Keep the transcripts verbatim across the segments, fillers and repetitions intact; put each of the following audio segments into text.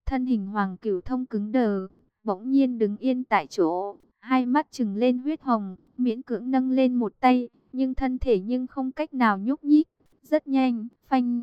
Thân hình Hoàng Cửu Thông cứng đờ, bỗng nhiên đứng yên tại chỗ, hai mắt trừng lên huyết hồng, miễn cưỡng nâng lên một tay, nhưng thân thể nhưng không cách nào nhúc nhích. Rất nhanh, phanh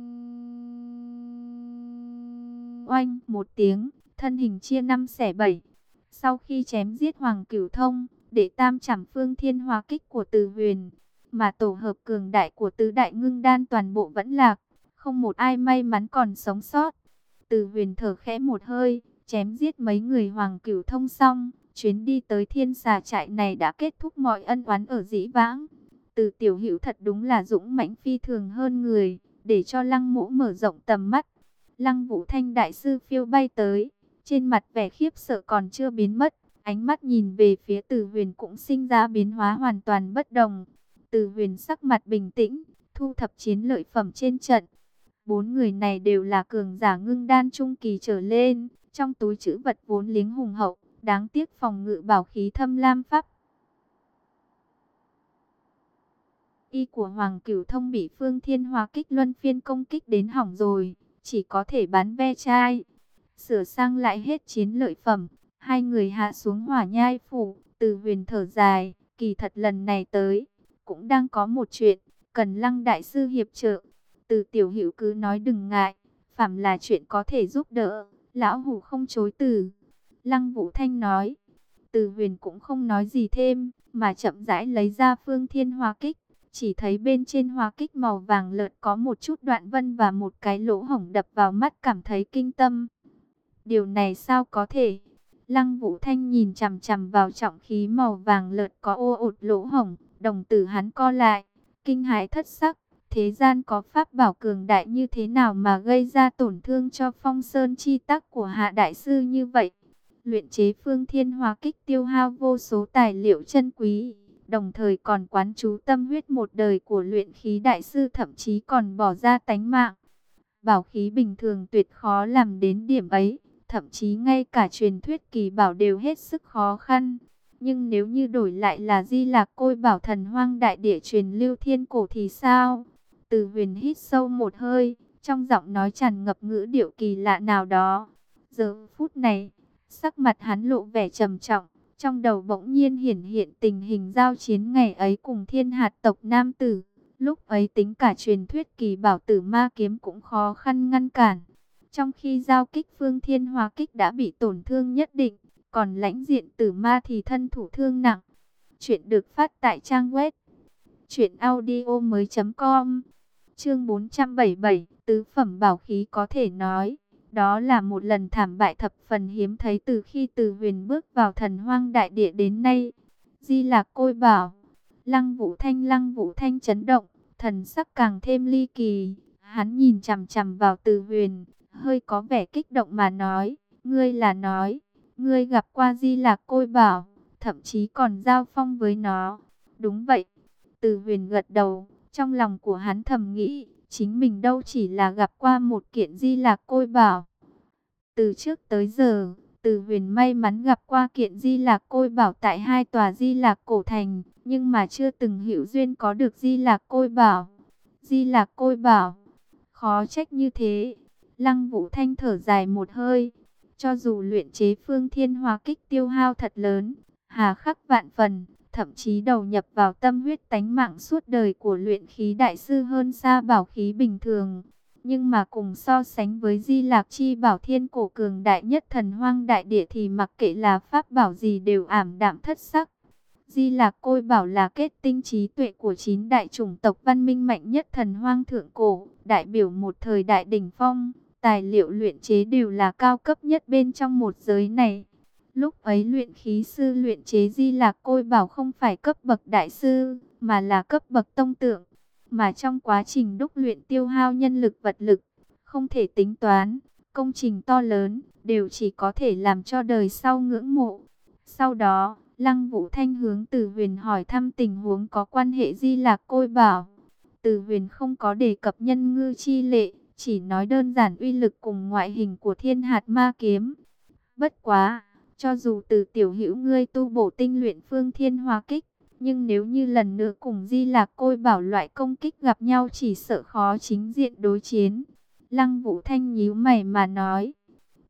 oanh một tiếng, thân hình chia năm xẻ bảy. Sau khi chém giết Hoàng Cửu Thông, để tam trảm phương thiên hóa kích của Từ Huyền, mà tổ hợp cường đại của tứ đại ngưng đan toàn bộ vẫn lạc, không một ai may mắn còn sống sót. Từ Huyền thở khẽ một hơi, chém giết mấy người Hoàng Cửu Thông xong, chuyến đi tới Thiên Xà trại này đã kết thúc mọi ân oán ở dĩ vãng. Từ Tiểu Hữu thật đúng là dũng mãnh phi thường hơn người, để cho Lăng Mỗ mở rộng tầm mắt. Lăng Vũ Thanh đại sư phiêu bay tới, trên mặt vẻ khiếp sợ còn chưa biến mất, ánh mắt nhìn về phía Từ Huyền cũng sinh ra biến hóa hoàn toàn bất đồng. Từ Huyền sắc mặt bình tĩnh, thu thập chiến lợi phẩm trên trận. Bốn người này đều là cường giả ngưng đan trung kỳ trở lên, trong túi trữ vật vốn liếng hùng hậu, đáng tiếc phòng ngự bảo khí thâm lam pháp y của Hoàng Cửu Thông bị Phương Thiên Hóa kích luân phiên công kích đến hỏng rồi, chỉ có thể bán ve chai. Sửa sang lại hết chiến lợi phẩm, hai người hạ xuống Hỏa Nhai phủ. Từ Huyền thở dài, kỳ thật lần này tới cũng đang có một chuyện cần Lăng đại sư hiệp trợ. Từ Tiểu Hữu cứ nói đừng ngại, phàm là chuyện có thể giúp đỡ, lão hủ không chối từ. Lăng Vũ Thanh nói. Từ Huyền cũng không nói gì thêm, mà chậm rãi lấy ra Phương Thiên Hóa kích. Chỉ thấy bên trên hóa kích màu vàng lợt có một chút đoạn vân và một cái lỗ hổng đập vào mắt, cảm thấy kinh tâm. Điều này sao có thể? Lăng Vũ Thanh nhìn chằm chằm vào trọng khí màu vàng lợt có ô ột lỗ hổng, đồng tử hắn co lại, kinh hãi thất sắc. Thế gian có pháp bảo cường đại như thế nào mà gây ra tổn thương cho Phong Sơn chi tắc của Hạ đại sư như vậy? Luyện chế Phương Thiên Hóa kích tiêu hao vô số tài liệu chân quý, đồng thời còn quán chú tâm huyết một đời của luyện khí đại sư, thậm chí còn bỏ ra tánh mạng. Bảo khí bình thường tuyệt khó làm đến điểm ấy, thậm chí ngay cả truyền thuyết kỳ bảo đều hết sức khó khăn. Nhưng nếu như đổi lại là Di Lạc Côi Bảo thần hoang đại địa truyền lưu thiên cổ thì sao? Từ Huyền hít sâu một hơi, trong giọng nói tràn ngập ngữ điệu kỳ lạ nào đó. Giờ phút này, sắc mặt hắn lộ vẻ trầm trọng, trong đầu bỗng nhiên hiển hiện tình hình giao chiến ngày ấy cùng Thiên Hạt tộc nam tử. Lúc ấy tính cả truyền thuyết kỳ bảo Tử Ma kiếm cũng khó khăn ngăn cản. Trong khi giao kích Phương Thiên Hóa kích đã bị tổn thương nhất định, còn lãnh diện Tử Ma thì thân thủ thương nặng. Chuyện được phát tại trang web truyện audio mới chấm com. Chương bốn trăm bảy mươi bảy, tứ phẩm bảo khí có thể nói, đó là một lần thảm bại thập phần hiếm thấy từ khi Từ Huyền bước vào thần hoang đại địa đến nay. Di Lạc Côi Bảo. Lăng Vũ Thanh Lăng Vũ Thanh chấn động, thần sắc càng thêm ly kỳ. Hắn nhìn chằm chằm vào Từ Huyền, hơi có vẻ kích động mà nói, ngươi là nói, ngươi gặp qua Di Lạc Côi Bảo, thậm chí còn giao phong với nó. Đúng vậy. Từ Huyền gật đầu, trong lòng của hắn thầm nghĩ, chính mình đâu chỉ là gặp qua một kiện Di Lạc Côi Bảo. Từ trước tới giờ, Từ Huyền may mắn gặp qua kiện Di Lạc Côi Bảo tại hai tòa Di Lạc cổ thành, nhưng mà chưa từng hữu duyên có được Di Lạc Côi Bảo. Di Lạc Côi Bảo, khó trách như thế. Lăng Vũ Thanh thở dài một hơi, cho dù luyện chế Phương Thiên Hóa kích tiêu hao thật lớn, hà khắc vạn phần, thậm chí đầu nhập vào tâm huyết tánh mạng suốt đời của luyện khí đại sư hơn xa bảo khí bình thường. Nhưng mà cùng so sánh với Di Lạc chi bảo thiên cổ cường đại nhất thần hoang đại địa thì mặc kệ là pháp bảo gì đều ảm đạm thất sắc. Di Lạc Côi Bảo là kết tinh trí tuệ của chín đại chủng tộc văn minh mạnh nhất thần hoang thượng cổ, đại biểu một thời đại đỉnh phong, tài liệu luyện chế đều là cao cấp nhất bên trong một giới này. Lúc ấy luyện khí sư luyện chế Di Lạc Côi Bảo không phải cấp bậc đại sư, mà là cấp bậc tông tượng. Mà trong quá trình đúc luyện tiêu hao nhân lực vật lực, không thể tính toán, công trình to lớn, đều chỉ có thể làm cho đời sau ngưỡng mộ. Sau đó, Lăng Vũ Thanh hướng Từ Huyền hỏi thăm tình huống có quan hệ Di Lạc Côi Bảo. Từ Huyền không có đề cập nhân ngư chi lệ, chỉ nói đơn giản uy lực cùng ngoại hình của Thiên Hạt Ma kiếm. Bất quá, cho dù Từ tiểu hữu ngươi tu bổ tinh luyện Phương Thiên Hóa kích, nhưng nếu như lần nữa cùng Di Lạc Côi Bảo loại công kích gặp nhau chỉ sợ khó chính diện đối chiến. Lăng Vũ Thanh nhíu mày mà nói.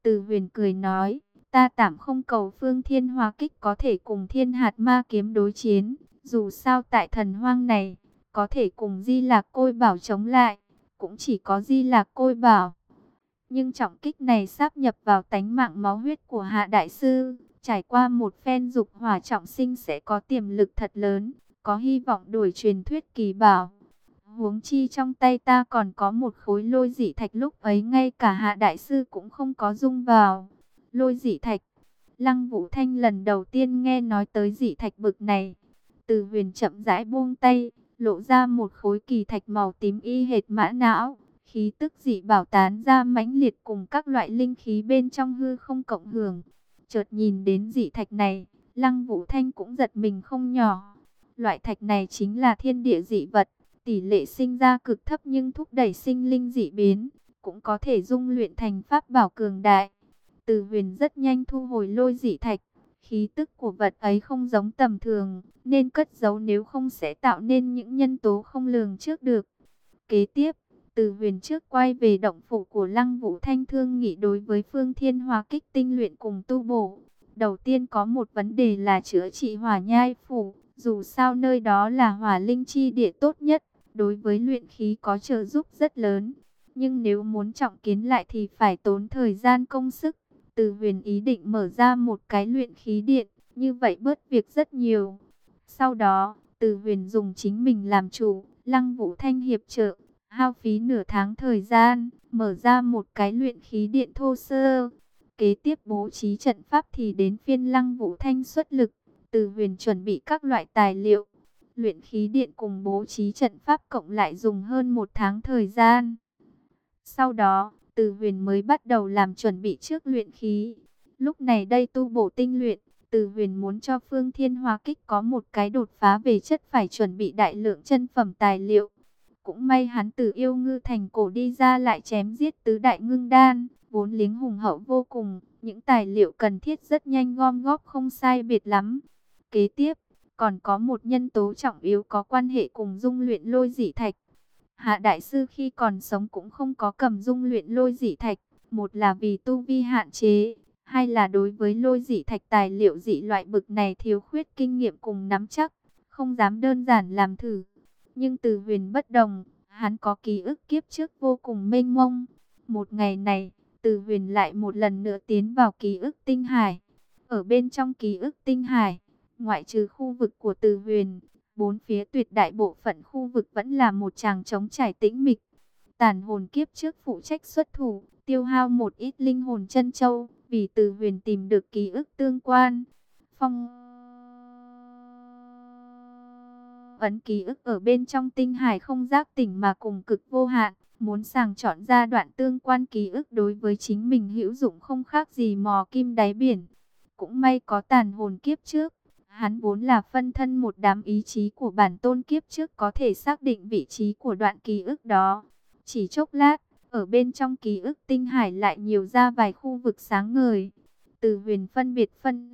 Từ Huyền cười nói, ta tạm không cầu Phương Thiên Hoa Kích có thể cùng Thiên Hạt Ma Kiếm đối chiến, dù sao tại thần hoang này, có thể cùng Di Lạc Côi Bảo chống lại, cũng chỉ có Di Lạc Côi Bảo. Nhưng trọng kích này sáp nhập vào tánh mạng máu huyết của Hạ Đại Sư, trải qua một phen dục hỏa trọng sinh sẽ có tiềm lực thật lớn, có hy vọng đổi truyền thuyết kỳ bảo. Huống chi trong tay ta còn có một khối lôi dị thạch, lúc ấy ngay cả Hạ Đại Sư cũng không có dung vào. Lôi dị thạch, Lăng Vũ Thanh lần đầu tiên nghe nói tới dị thạch bực này. Từ Huyền chậm rãi buông tay, lộ ra một khối kỳ thạch màu tím y hệt mã não. Khí tức dị bảo tán ra mãnh liệt cùng các loại linh khí bên trong hư không cộng hưởng. Chợt nhìn đến dị thạch này, Lăng Vũ Thanh cũng giật mình không nhỏ. Loại thạch này chính là thiên địa dị vật, tỷ lệ sinh ra cực thấp nhưng thúc đẩy sinh linh dị biến, cũng có thể dung luyện thành pháp bảo cường đại. Từ Huyền rất nhanh thu hồi lôi dị thạch, khí tức của vật ấy không giống tầm thường, nên cất giấu, nếu không sẽ tạo nên những nhân tố không lường trước được. Kế tiếp, Từ Huyền trước quay về động phủ của Lăng Vũ Thanh thương nghị đối với Phương Thiên Hoa Kích tinh luyện cùng tu bổ. Đầu tiên có một vấn đề là chữa trị Hỏa Nhai phủ, dù sao nơi đó là hỏa linh chi địa tốt nhất, đối với luyện khí có trợ giúp rất lớn. Nhưng nếu muốn trọng kiến lại thì phải tốn thời gian công sức. Từ Huyền ý định mở ra một cái luyện khí điện, như vậy bớt việc rất nhiều. Sau đó, Từ Huyền dùng chính mình làm chủ, Lăng Vũ Thanh hiệp trợ, hao phí nửa tháng thời gian, mở ra một cái luyện khí điện thô sơ. Kế tiếp bố trí trận pháp thì đến phiên Lăng Vũ Thanh xuất lực. Từ Huyền chuẩn bị các loại tài liệu. Luyện khí điện cùng bố trí trận pháp cộng lại dùng hơn một tháng thời gian. Sau đó, Từ Huyền mới bắt đầu làm chuẩn bị trước luyện khí. Lúc này đây tu bổ tinh luyện, Từ Huyền muốn cho Phương Thiên Hoa Kích có một cái đột phá về chất, phải chuẩn bị đại lượng chân phẩm tài liệu. Cũng may hắn từ Yêu Ngư Thành cổ đi ra lại chém giết tứ đại ngưng đan, vốn liếng hùng hậu vô cùng, những tài liệu cần thiết rất nhanh gom góp không sai biệt lắm. Kế tiếp, còn có một nhân tố trọng yếu có quan hệ cùng dung luyện lôi dị thạch. Hạ Đại Sư khi còn sống cũng không có cầm dung luyện lôi dị thạch, một là vì tu vi hạn chế, hai là đối với lôi dị thạch tài liệu dị loại bực này thiếu khuyết kinh nghiệm cùng nắm chắc, không dám đơn giản làm thử. Nhưng Từ Huyền bất đồng, hắn có ký ức kiếp trước vô cùng mênh mông. Một ngày này, Từ Huyền lại một lần nữa tiến vào ký ức tinh hải. Ở bên trong ký ức tinh hải, ngoại trừ khu vực của Từ Huyền, bốn phía tuyệt đại bộ phận khu vực vẫn là một tràng trống trải tĩnh mịch. Tàn hồn kiếp trước phụ trách xuất thủ, tiêu hao một ít linh hồn chân châu, vì Từ Huyền tìm được ký ức tương quan. Phong ấn ký ức ở bên trong tinh hải không giác tỉnh mà cùng cực vô hạn, muốn sàng chọn ra đoạn tương quan ký ức đối với chính mình hữu dụng không khác gì mò kim đáy biển. Cũng may có tàn hồn kiếp trước, hắn vốn là phân thân một đám ý chí của bản tôn kiếp trước, có thể xác định vị trí của đoạn ký ức đó. Chỉ chốc lát, ở bên trong ký ức tinh hải lại nhiều ra vài khu vực sáng ngời. Từ Huyền phân biệt phân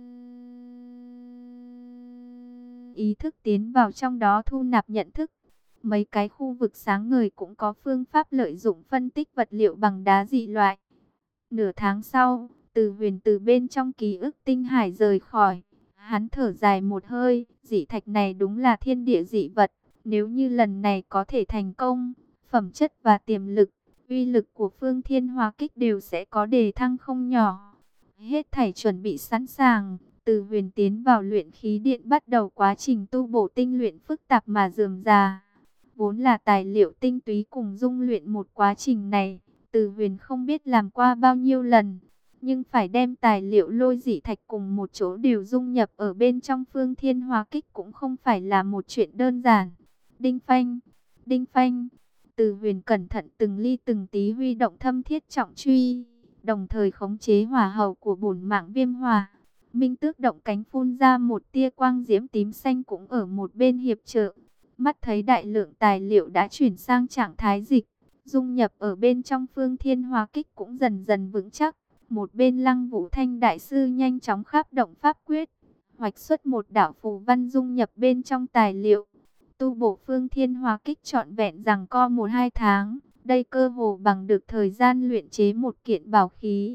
ý thức tiến vào trong đó thu nạp nhận thức. Mấy cái khu vực sáng ngời cũng có phương pháp lợi dụng phân tích vật liệu bằng đá dị loại. Nửa tháng sau, Từ Huyền từ bên trong ký ức tinh hải rời khỏi. Hắn thở dài một hơi, dị thạch này đúng là thiên địa dị vật. Nếu như lần này có thể thành công, phẩm chất và tiềm lực, uy lực của Phương Thiên Hoa Kích đều sẽ có đề thăng không nhỏ. Hết thảy chuẩn bị sẵn sàng, Từ Huyền tiến vào luyện khí điện bắt đầu quá trình tu bổ tinh luyện phức tạp mà rườm rà. Vốn là tài liệu tinh túy cùng dung luyện một quá trình này, Từ Huyền không biết làm qua bao nhiêu lần. Nhưng phải đem tài liệu lôi dị thạch cùng một chỗ đều dung nhập ở bên trong Phương Thiên Hoa Kích cũng không phải là một chuyện đơn giản. Đinh phanh, đinh phanh, Từ Huyền cẩn thận từng ly từng tí huy động thâm thiết trọng truy, đồng thời khống chế hỏa hầu của bổn mạng viêm hỏa. Minh Tước động cánh phun ra một tia quang diễm tím xanh cũng ở một bên hiệp trợ. Mắt thấy đại lượng tài liệu đã chuyển sang trạng thái dịch, dung nhập ở bên trong Phương Thiên Hoa Kích cũng dần dần vững chắc. Một bên Lăng Vũ Thanh đại sư nhanh chóng khắp động pháp quyết, hoạch xuất một đạo phù văn dung nhập bên trong tài liệu. Tu bổ Phương Thiên Hoa Kích trọn vẹn rằng co một hai tháng, đây cơ hồ bằng được thời gian luyện chế một kiện bảo khí.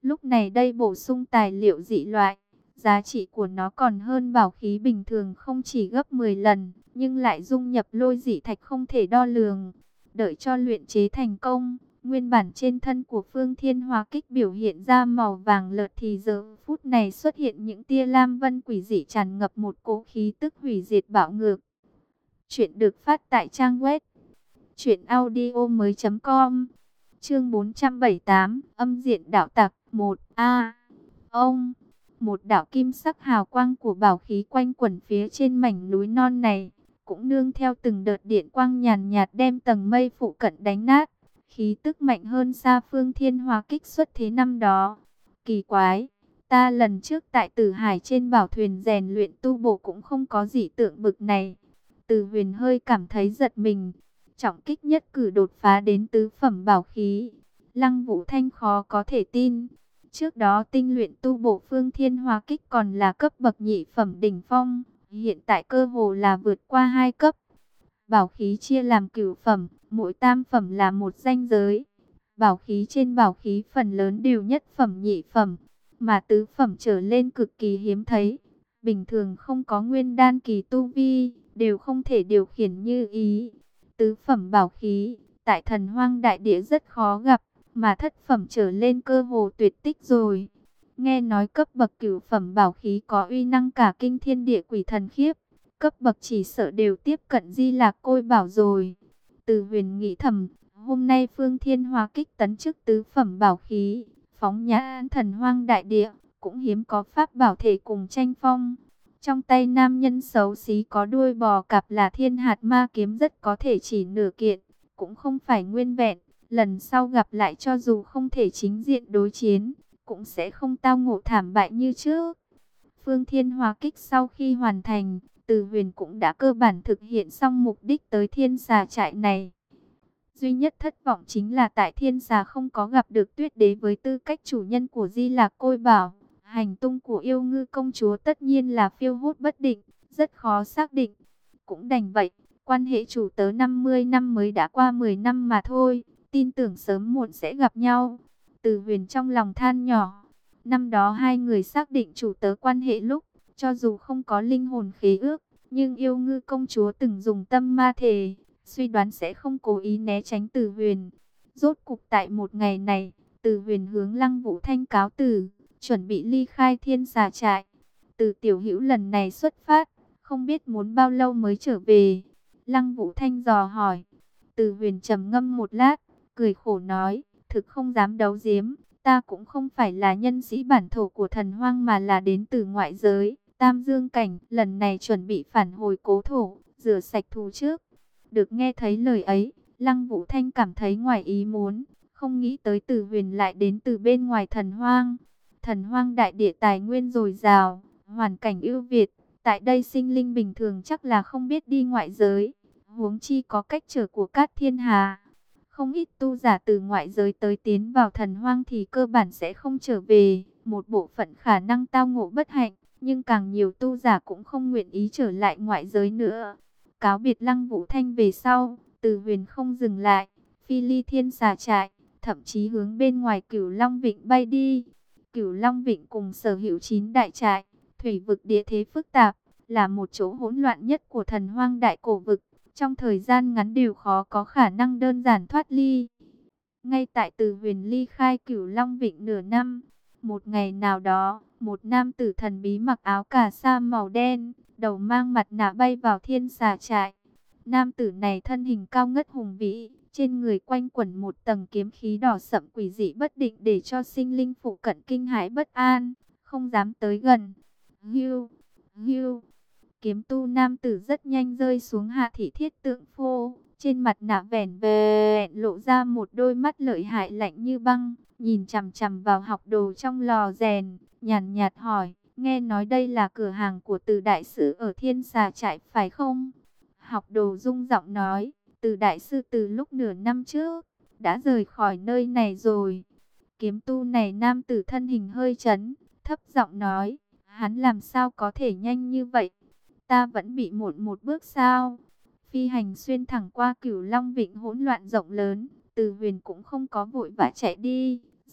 Lúc này đây bổ sung tài liệu dị loại, giá trị của nó còn hơn bảo khí bình thường không chỉ gấp mười lần, nhưng lại dung nhập lôi dị thạch không thể đo lường. Đợi cho luyện chế thành công, nguyên bản trên thân của Phương Thiên Hóa Kích biểu hiện ra màu vàng lợt thì giờ phút này xuất hiện những tia lam vân quỷ dị tràn ngập một cỗ khí tức hủy diệt bạo ngược. Chuyện được phát tại trang web truyện audio mới chấm com. Chương bốn trăm bảy mươi tám, âm diện đạo tặc một a. Ông, một đạo kim sắc hào quang của bảo khí quanh quẩn phía trên mảnh núi non này, cũng nương theo từng đợt điện quang nhàn nhạt đem tầng mây phụ cận đánh nát. Khí tức mạnh hơn xa Phương Thiên Hóa Kích xuất thế năm đó. Kỳ quái, ta lần trước tại Tử Hải trên bảo thuyền rèn luyện tu bổ cũng không có gì tượng bực này. Từ Huyền hơi cảm thấy giật mình. Trọng kích nhất cử đột phá đến tứ phẩm bảo khí. Lăng Vũ Thanh khó có thể tin. Trước đó tinh luyện tu bổ Phương Thiên Hóa Kích còn là cấp bậc nhị phẩm đỉnh phong. Hiện tại cơ hồ là vượt qua hai cấp. Bảo khí chia làm cửu phẩm, mỗi tam phẩm là một danh giới. Bảo khí trên bảo khí phần lớn đều nhất phẩm nhị phẩm, mà tứ phẩm trở lên cực kỳ hiếm thấy. Bình thường không có nguyên đan kỳ tu vi, đều không thể điều khiển như ý. Tứ phẩm bảo khí, tại Thần Hoang đại địa rất khó gặp, mà thất phẩm trở lên cơ hồ tuyệt tích rồi. Nghe nói cấp bậc cửu phẩm bảo khí có uy năng cả kinh thiên địa quỷ thần khiếp. Cấp bậc chỉ sợ đều tiếp cận Di Lạc Côi Bảo rồi. Từ Huyền nghĩ thầm, hôm nay Phương Thiên Hóa Kích tấn chức tứ phẩm bảo khí, phóng nhãn Thần Hoang đại địa, cũng hiếm có pháp bảo thể cùng tranh phong. Trong tay nam nhân xấu xí có đuôi bò cạp là Thiên Hạt Ma kiếm rất có thể chỉ nửa kiện, cũng không phải nguyên vẹn. Lần sau gặp lại cho dù không thể chính diện đối chiến, cũng sẽ không tao ngộ thảm bại như trước. Phương Thiên Hóa Kích sau khi hoàn thành, Từ Huyền cũng đã cơ bản thực hiện xong mục đích tới Thiên Xà trại này. Duy nhất thất vọng chính là tại Thiên Xà không có gặp được Tuyết Đế với tư cách chủ nhân của Di Lạc Côi Bảo. Hành tung của yêu ngư công chúa tất nhiên là phiêu hốt bất định, rất khó xác định. Cũng đành vậy, quan hệ chủ tớ năm mươi năm mới đã qua mười năm mà thôi, tin tưởng sớm muộn sẽ gặp nhau. Từ Huyền trong lòng than nhỏ, năm đó hai người xác định chủ tớ quan hệ lúc, cho dù không có linh hồn khế ước, nhưng yêu ngư công chúa từng dùng tâm ma thề, suy đoán sẽ không cố ý né tránh Từ Huyền. Rốt cục tại một ngày này, Từ Huyền hướng Lăng Vũ Thanh cáo từ, chuẩn bị ly khai Thiên Xà trại. Từ tiểu hữu lần này xuất phát, không biết muốn bao lâu mới trở về. Lăng Vũ Thanh dò hỏi. Từ Huyền trầm ngâm một lát, cười khổ nói, thực không dám đấu giếm, ta cũng không phải là nhân sĩ bản thổ của Thần Hoang mà là đến từ ngoại giới, Tam Dương Cảnh, lần này chuẩn bị phản hồi cố thổ, rửa sạch thù trước. Được nghe thấy lời ấy, Lăng Vũ Thanh cảm thấy ngoài ý muốn, không nghĩ tới Từ Huyền lại đến từ bên ngoài Thần Hoang. Thần Hoang đại địa tài nguyên dồi dào, hoàn cảnh ưu việt, tại đây sinh linh bình thường chắc là không biết đi ngoại giới, huống chi có cách trở của Cát Thiên Hà. Không ít tu giả từ ngoại giới tới tiến vào Thần Hoang thì cơ bản sẽ không trở về, một bộ phận khả năng tao ngộ bất hạnh, nhưng càng nhiều tu giả cũng không nguyện ý trở lại ngoại giới nữa. Cáo biệt Lăng Vũ Thanh về sau, Từ Huyền không dừng lại, phi ly Thiên Xà trại, thậm chí hướng bên ngoài Cửu Long Vịnh bay đi. Cửu Long Vịnh cùng sở hữu chín đại trại, thủy vực địa thế phức tạp, là một chỗ hỗn loạn nhất của Thần Hoang đại cổ vực, trong thời gian ngắn đều khó có khả năng đơn giản thoát ly. Ngay tại Từ Huyền ly khai Cửu Long Vịnh nửa năm, một ngày nào đó, một nam tử thần bí mặc áo cà sa màu đen, đầu mang mặt nạ bay vào Thiên Xà trại. Nam tử này thân hình cao ngất hùng vĩ, trên người quanh quẩn một tầng kiếm khí đỏ sậm quỷ dị bất định để cho sinh linh phụ cận kinh hãi bất an, không dám tới gần. Hưu, hưu, kiếm tu nam tử rất nhanh rơi xuống hạ thị thiết tượng phô, trên mặt nạ vẻn vẹn lộ ra một đôi mắt lợi hại lạnh như băng, nhìn chằm chằm vào học đồ trong lò rèn, nhàn nhạt hỏi, nghe nói đây là cửa hàng của Từ đại sư ở Thiên Xà trại phải không? Học đồ rung giọng nói, Từ đại sư từ lúc nửa năm trước đã rời khỏi nơi này rồi. Kiếm tu này nam tử thân hình hơi chấn, thấp giọng nói, hắn làm sao có thể nhanh như vậy? Ta vẫn bị muộn một bước sao? Phi hành xuyên thẳng qua Cửu Long Vịnh hỗn loạn rộng lớn, Từ Huyền cũng không có vội vã chạy đi,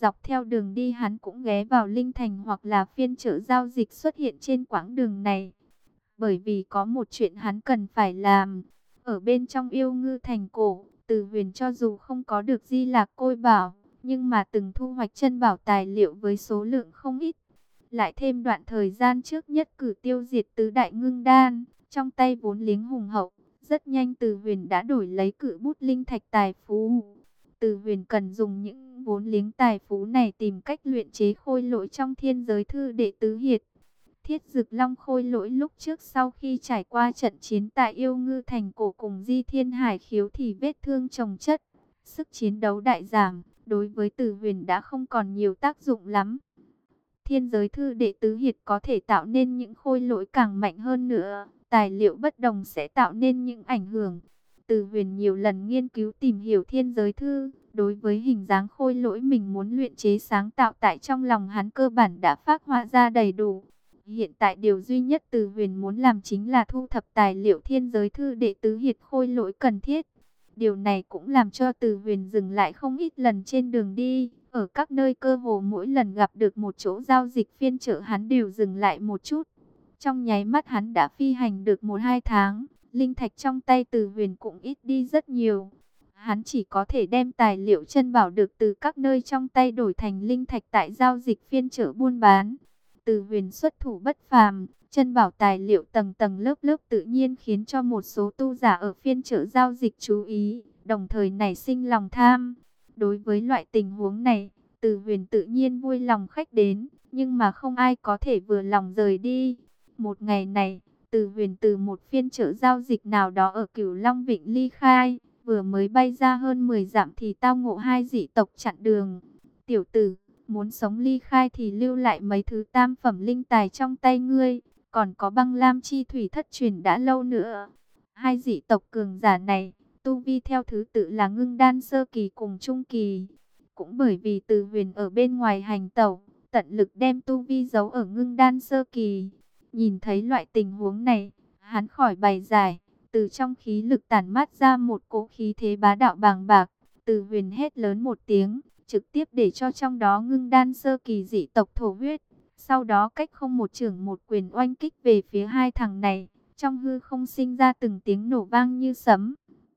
Dọc theo đường đi hắn cũng ghé vào Linh Thành hoặc là phiên chợ giao dịch xuất hiện trên quãng đường này. Bởi vì có một chuyện hắn cần phải làm. Ở bên trong Yêu Ngư Thành cổ, Từ Huyền cho dù không có được Di Lạc Côi Bảo, nhưng mà từng thu hoạch chân bảo tài liệu với số lượng không ít. Lại thêm đoạn thời gian trước nhất cử tiêu diệt tứ đại ngưng đan, trong tay vốn liếng hùng hậu, rất nhanh Từ Huyền đã đổi lấy cự bút linh thạch tài phú. Từ Huyền cần dùng những vốn liếng tài phú này tìm cách luyện chế khôi lỗi trong thiên giới thư đệ tứ hiệt. Thiết Dực Long khôi lỗi lúc trước sau khi trải qua trận chiến tại Yêu Ngư Thành cổ cùng Di Thiên Hải khiếu thì vết thương chồng chất, sức chiến đấu đại giảm, đối với Từ Huyền đã không còn nhiều tác dụng lắm. Thiên giới thư đệ tứ hiệt có thể tạo nên những khôi lỗi càng mạnh hơn nữa, tài liệu bất đồng sẽ tạo nên những ảnh hưởng. Từ Huyền nhiều lần nghiên cứu tìm hiểu thiên giới thư, đối với hình dáng khôi lỗi mình muốn luyện chế sáng tạo tại trong lòng hắn cơ bản đã phác họa ra đầy đủ. Hiện tại điều duy nhất Từ Huyền muốn làm chính là thu thập tài liệu thiên giới thư đệ tứ hiệt khôi lỗi cần thiết. Điều này cũng làm cho Từ Huyền dừng lại không ít lần trên đường đi. Ở các nơi cơ hồ mỗi lần gặp được một chỗ giao dịch phiên chợ hắn đều dừng lại một chút. Trong nháy mắt hắn đã phi hành được một hai tháng, linh thạch trong tay Từ Huyền cũng ít đi rất nhiều. Hắn chỉ có thể đem tài liệu chân bảo được từ các nơi trong tay đổi thành linh thạch tại giao dịch phiên chợ buôn bán. Từ Huyền xuất thủ bất phàm, chân bảo tài liệu tầng tầng lớp lớp tự nhiên khiến cho một số tu giả ở phiên chợ giao dịch chú ý, đồng thời nảy sinh lòng tham. Đối với loại tình huống này, Từ Huyền tự nhiên vui lòng khách đến, nhưng mà không ai có thể vừa lòng rời đi. Một ngày này, Từ Huyền từ một phiên chợ giao dịch nào đó ở Cửu Long Vịnh ly khai, vừa mới bay ra hơn mười dặm thì tao ngộ hai dị tộc chặn đường. Tiểu tử, muốn sống ly khai thì lưu lại mấy thứ tam phẩm linh tài trong tay ngươi, còn có băng lam chi thủy thất truyền đã lâu nữa. Hai dị tộc cường giả này, tu vi theo thứ tự là ngưng đan sơ kỳ cùng trung kỳ. Cũng bởi vì Từ Huyền ở bên ngoài hành tẩu, tận lực đem tu vi giấu ở ngưng đan sơ kỳ. Nhìn thấy loại tình huống này, hắn khỏi bày giải, từ trong khí lực tản mát ra một cỗ khí thế bá đạo bàng bạc. Từ Huyền hét lớn một tiếng, trực tiếp để cho trong đó ngưng đan sơ kỳ dị tộc thổ huyết. Sau đó cách không một chưởng một quyền oanh kích về phía hai thằng này, trong hư không sinh ra từng tiếng nổ vang như sấm.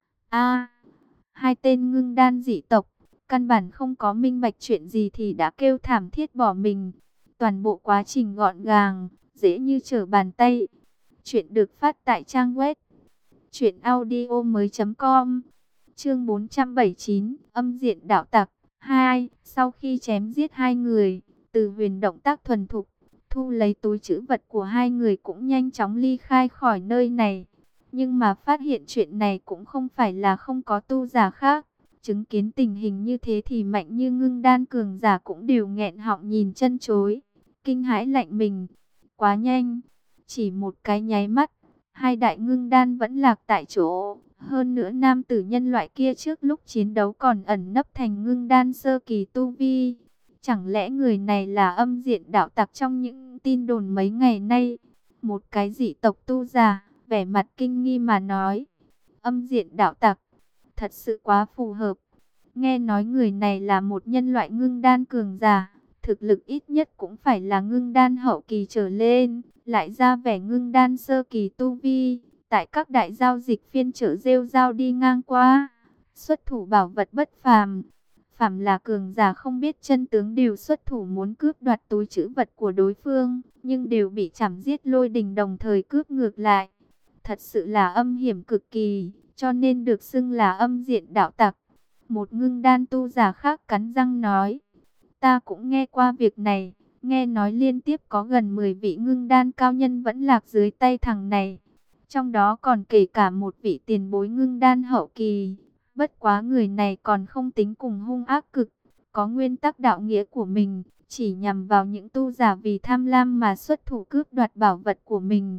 A, hai tên ngưng đan dị tộc, căn bản không có minh bạch chuyện gì thì đã kêu thảm thiết bỏ mình. Toàn bộ quá trình gọn gàng, dễ như trở bàn tay. Chuyện được phát tại trang web truyện audio mới chấm com. Chương bốn trăm bảy mươi chín, âm diện đạo tặc hai. Sau khi chém giết hai người, Từ Huyền động tác thuần thục, thu lấy túi trữ vật của hai người cũng nhanh chóng ly khai khỏi nơi này. Nhưng mà phát hiện chuyện này cũng không phải là không có tu giả khác. Chứng kiến tình hình như thế thì mạnh như ngưng đan cường giả cũng đều nghẹn họng nhìn chân chối, kinh hãi lạnh mình. Quá nhanh, chỉ một cái nháy mắt, hai đại ngưng đan vẫn lạc tại chỗ. Hơn nữa nam tử nhân loại kia trước lúc chiến đấu còn ẩn nấp thành ngưng đan sơ kỳ tu vi. Chẳng lẽ người này là âm diện đạo tặc trong những tin đồn mấy ngày nay? Một cái dị tộc tu giả, vẻ mặt kinh nghi mà nói. Âm diện đạo tặc, thật sự quá phù hợp. Nghe nói người này là một nhân loại ngưng đan cường giả, thực lực ít nhất cũng phải là ngưng đan hậu kỳ trở lên, lại ra vẻ ngưng đan sơ kỳ tu vi. Tại các đại giao dịch phiên chợ rêu rao đi ngang qua, xuất thủ bảo vật bất phàm. Phàm là cường giả không biết chân tướng đều xuất thủ muốn cướp đoạt túi trữ vật của đối phương, nhưng đều bị chảm giết lôi đình đồng thời cướp ngược lại. Thật sự là âm hiểm cực kỳ, cho nên được xưng là âm diện đạo tặc. Một ngưng đan tu giả khác cắn răng nói, ta cũng nghe qua việc này, nghe nói liên tiếp có gần mười vị ngưng đan cao nhân vẫn lạc dưới tay thằng này. Trong đó còn kể cả một vị tiền bối ngưng đan hậu kỳ. Bất quá người này còn không tính cùng hung ác cực, có nguyên tắc đạo nghĩa của mình, chỉ nhằm vào những tu giả vì tham lam mà xuất thủ cướp đoạt bảo vật của mình.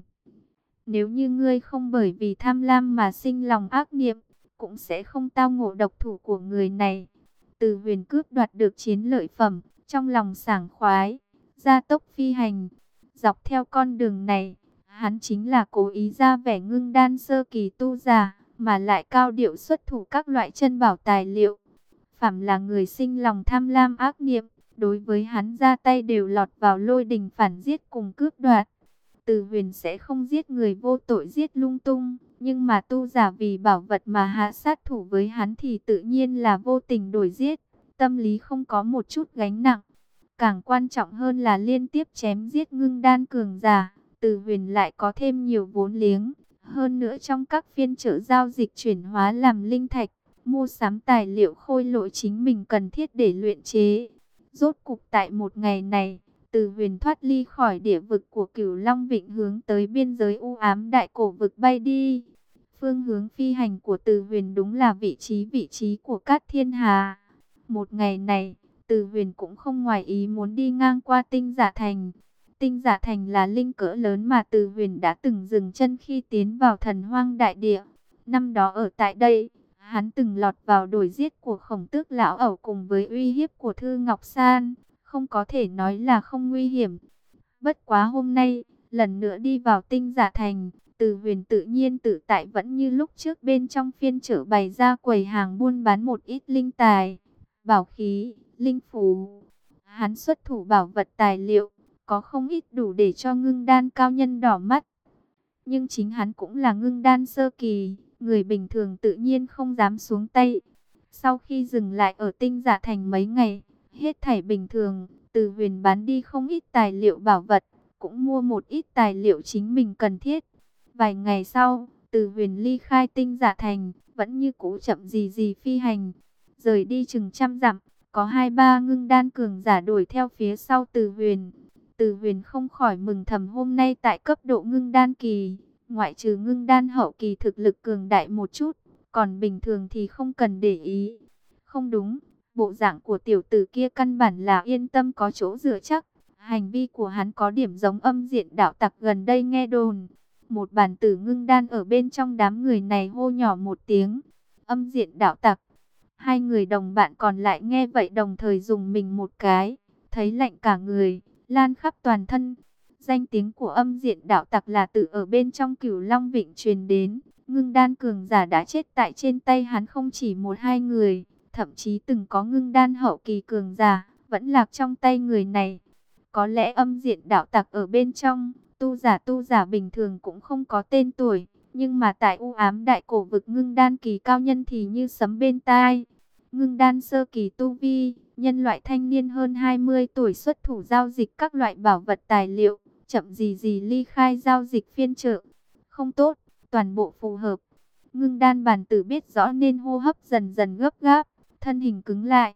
Nếu như ngươi không bởi vì tham lam mà sinh lòng ác niệm, cũng sẽ không tao ngộ độc thủ của người này. Từ Huyền cướp đoạt được chiến lợi phẩm, trong lòng sảng khoái, gia tốc phi hành. Dọc theo con đường này, hắn chính là cố ý ra vẻ ngưng đan sơ kỳ tu giả, mà lại cao điệu xuất thủ các loại chân bảo tài liệu. Phàm là người sinh lòng tham lam ác niệm, Đối với hắn ra tay đều lọt vào lôi đình phản giết cùng cướp đoạt. Từ Huyền sẽ không giết người vô tội giết lung tung, nhưng mà tu giả vì bảo vật mà hạ sát thủ với hắn thì tự nhiên là vô tình đổi giết, tâm lý không có một chút gánh nặng. Càng quan trọng hơn là liên tiếp chém giết ngưng đan cường giả, Từ Huyền lại có thêm nhiều vốn liếng. Hơn nữa trong các phiên chợ giao dịch chuyển hóa làm linh thạch, mua sắm tài liệu khôi lỗi chính mình cần thiết để luyện chế. Rốt cục tại một ngày này, Từ Huyền thoát ly khỏi địa vực của Cửu Long Vịnh hướng tới biên giới u ám đại cổ vực bay đi. Phương hướng phi hành của Từ Huyền đúng là vị trí vị trí của Cát Thiên Hà. Một ngày này, Từ Huyền cũng không ngoài ý muốn đi ngang qua Tinh Giả Thành. Tinh Giả Thành là linh cỡ lớn mà Từ Huyền đã từng dừng chân khi tiến vào Thần Hoang Đại Địa. Năm đó ở tại đây, hắn từng lọt vào đuổi giết của Khổng Tước lão ẩu cùng với uy hiếp của Thư Ngọc San, không có thể nói là không nguy hiểm. Bất quá hôm nay, lần nữa đi vào Tinh Giả Thành, Từ Huyền tự nhiên tự tại vẫn như lúc trước bên trong phiên chợ bày ra quầy hàng buôn bán một ít linh tài, bảo khí, linh phù. Hắn xuất thủ bảo vật tài liệu, có không ít đủ để cho ngưng đan cao nhân đỏ mắt. Nhưng chính hắn cũng là ngưng đan sơ kỳ, người bình thường tự nhiên không dám xuống tay. Sau khi dừng lại ở Tinh Giả Thành mấy ngày, hết thảy bình thường, Từ Huyền bán đi không ít tài liệu bảo vật, cũng mua một ít tài liệu chính mình cần thiết. Vài ngày sau, Từ Huyền ly khai Tinh Giả Thành, vẫn như cũ chậm gì gì phi hành, rời đi chừng trăm dặm, có hai ba ngưng đan cường giả đuổi theo phía sau Từ Huyền. Từ Huyền không khỏi mừng thầm, hôm nay tại cấp độ ngưng đan kỳ, ngoại trừ ngưng đan hậu kỳ thực lực cường đại một chút, còn bình thường thì không cần để ý. Không đúng, bộ dạng của tiểu tử kia căn bản là yên tâm có chỗ dựa chắc. Hành vi của hắn có điểm giống âm diện đạo tặc gần đây nghe đồn. Một bản tử ngưng đan ở bên trong đám người này hô nhỏ một tiếng, âm diện đạo tặc. Hai người đồng bạn còn lại nghe vậy đồng thời dùng mình một cái, thấy lạnh cả người, lan khắp toàn thân. Danh tiếng của âm diện đạo tặc là tự ở bên trong Cửu Long Vịnh truyền đến. Ngưng đan cường giả đã chết tại trên tay hắn không chỉ một hai người, thậm chí từng có ngưng đan hậu kỳ cường giả vẫn lạc trong tay người này. Có lẽ âm diện đạo tặc ở bên trong, tu giả tu giả bình thường cũng không có tên tuổi, nhưng mà tại u ám đại cổ vực ngưng đan kỳ cao nhân thì như sấm bên tai. Ngưng đan sơ kỳ tu vi, nhân loại thanh niên hơn hai mươi tuổi xuất thủ giao dịch các loại bảo vật tài liệu, chậm gì gì ly khai giao dịch phiên chợ. Không tốt, toàn bộ phù hợp. Ngưng đan bản tử biết rõ nên hô hấp dần dần gấp gáp, thân hình cứng lại.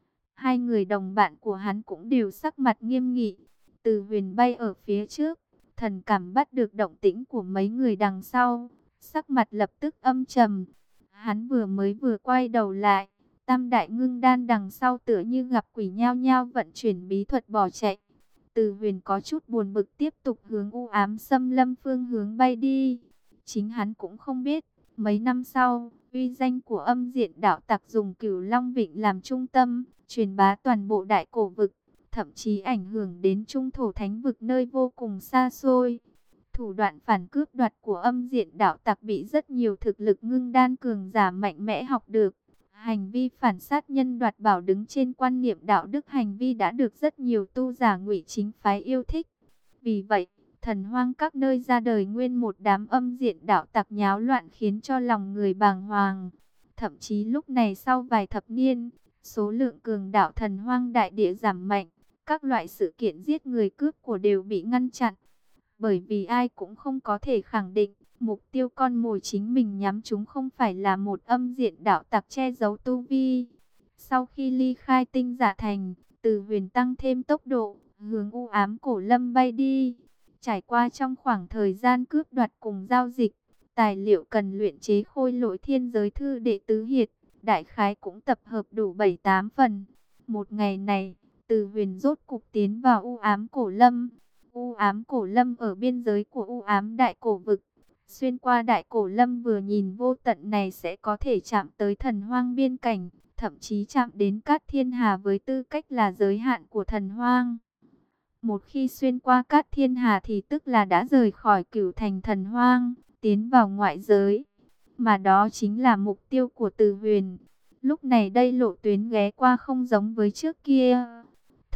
Hai người đồng bạn của hắn cũng đều sắc mặt nghiêm nghị. Từ Huyền bay ở phía trước, thần cảm bắt được động tĩnh của mấy người đằng sau, sắc mặt lập tức âm trầm. Hắn vừa mới vừa quay đầu lại, tam đại ngưng đan đằng sau tựa như gặp quỷ nhao nhao vận chuyển bí thuật bỏ chạy. Từ Huyền có chút buồn bực tiếp tục hướng u ám xâm lâm phương hướng bay đi. Chính hắn cũng không biết, mấy năm sau, uy danh của âm diện đạo tặc dùng Cửu Long Vịnh làm trung tâm, truyền bá toàn bộ đại cổ vực, thậm chí ảnh hưởng đến trung thổ thánh vực nơi vô cùng xa xôi. Thủ đoạn phản cướp đoạt của âm diện đạo tặc bị rất nhiều thực lực ngưng đan cường giả mạnh mẽ học được. Hành vi phản sát nhân đoạt bảo đứng trên quan niệm đạo đức hành vi đã được rất nhiều tu giả Ngụy chính phái yêu thích. Vì vậy, Thần Hoang các nơi ra đời nguyên một đám âm diện đạo tặc nháo loạn khiến cho lòng người bàng hoàng. Thậm chí lúc này sau vài thập niên, số lượng cường đạo Thần Hoang đại địa giảm mạnh, các loại sự kiện giết người cướp của đều bị ngăn chặn. Bởi vì ai cũng không có thể khẳng định, mục tiêu con mồi chính mình nhắm chúng không phải là một âm diện đạo tặc che giấu tu vi. Sau khi ly khai Tinh Giả Thành, Từ Huyền tăng thêm tốc độ, hướng u ám cổ lâm bay đi. Trải qua trong khoảng thời gian cướp đoạt cùng giao dịch, tài liệu cần luyện chế khôi lỗi thiên giới thư đệ tứ hiệt, đại khái cũng tập hợp đủ bảy tám phần. Một ngày này, Từ Huyền rốt cục tiến vào u ám cổ lâm. U ám cổ lâm ở biên giới của u ám đại cổ vực. Xuyên qua đại cổ lâm vừa nhìn vô tận này sẽ có thể chạm tới thần hoang biên cảnh, thậm chí chạm đến Cát Thiên Hà với tư cách là giới hạn của thần hoang. Một khi xuyên qua Cát Thiên Hà thì tức là đã rời khỏi cửu thành thần hoang, tiến vào ngoại giới. Mà đó chính là mục tiêu của Từ Huyền. Lúc này đây lộ tuyến ghé qua không giống với trước kia.